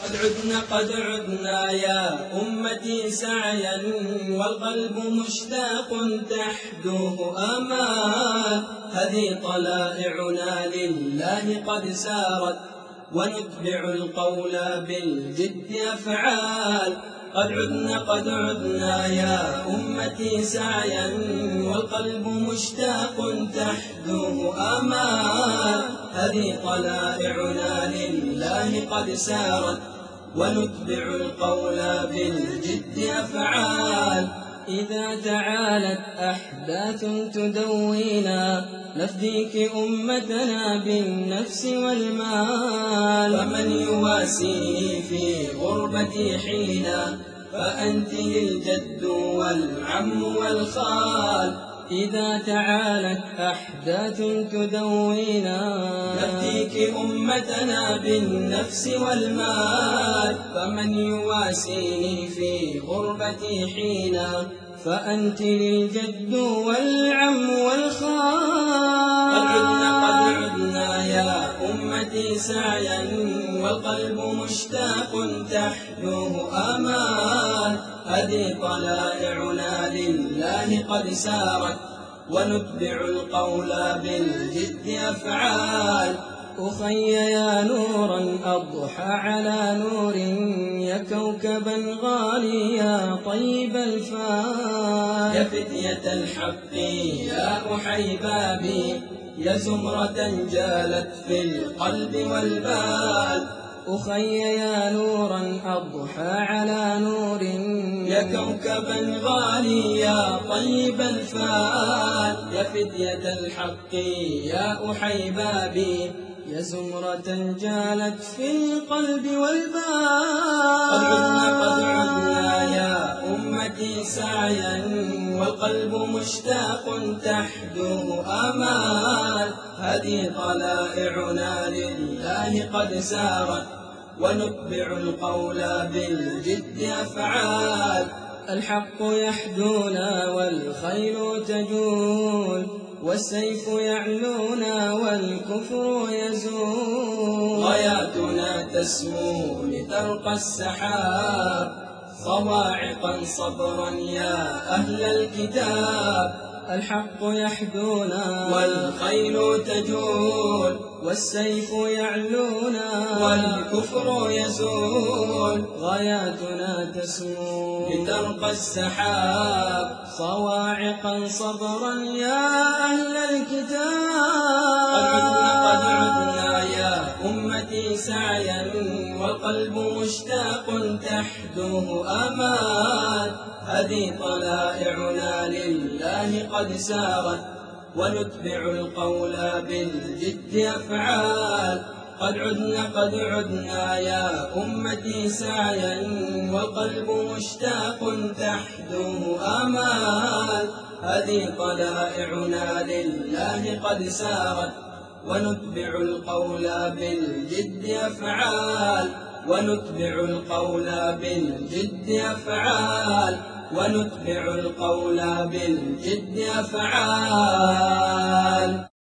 قد عدنا يا أمتي سعيا، والقلب مشتاق تحدوه آمال. هذه طلائعنا لله قد سارت، ونتبع القول بالجد أفعال. قد عدنا يا أمتي سعيا، والقلب مشتاق تحدوه آمال. هذه طلائعنا لله قد سارت، ونتبع القول بالجد أفعال. إذا تعالت أحداث تدوينا، نفديك أمتنا بالنفس والمال. فمن يواسيه في غربتي حينا، فأنت الجد والعم والخال. إذا تعالت أحداث تدوينا، نفديك أمتنا بالنفس والمال. فمن يواسيني في غربتي حينا، فأنت الجد والعم والخال. قد عدنا يا أمتي سعيا، والقلب مشتاق تحدوه آمال. هذه طلائعنا لله قد سارت، ونتبع القول بالجد أفعال. أخي يا نورا أضحى على نور، يا كوكبا غاليا طيب الفال. يا فتية الحق يا أحيبابي، يا زمرة جالت في القلب والبال. أخي يا نورا أضحى على نور، يا كوكبا غاليا طيب الفال. يا فتية الحق يا أحيبابي، يا زمرة جالت في القلب والبال. قد عدنا يا أمتي سعيا، والقلب مشتاق تحدوه آمال. هذه طلائعنا لله قد سارت، ونتبع القول بالجد أفعال. الحق يحدونا والخيل تجول، والسيف يعلونا والكفر يزول. غاياتنا تسمو لترقى السحاب، صواعقا صبرا يا أهل الكتاب. الحق يحدونا والخيل تجول، والسيف يعلونا والكفر يزول. غاياتنا تسمو لترقى السحاب، صواعقا صبرا يا أهل الكتاب. قد عدنا يا أمتي سعيا، والقلب مشتاق تحدوه آمال. هذه طلائعنا لله قد سارت، ونتبع القول بالجد أفعال. قد عدنا يا أمتي سعيا، والقلب مشتاق تحدوه آمال. هذه طلائعنا لله قد سارت، ونتبع القول بالجد أفعال. ونتبع القول بالجد أفعال. ونتبع القول بالجد أفعال.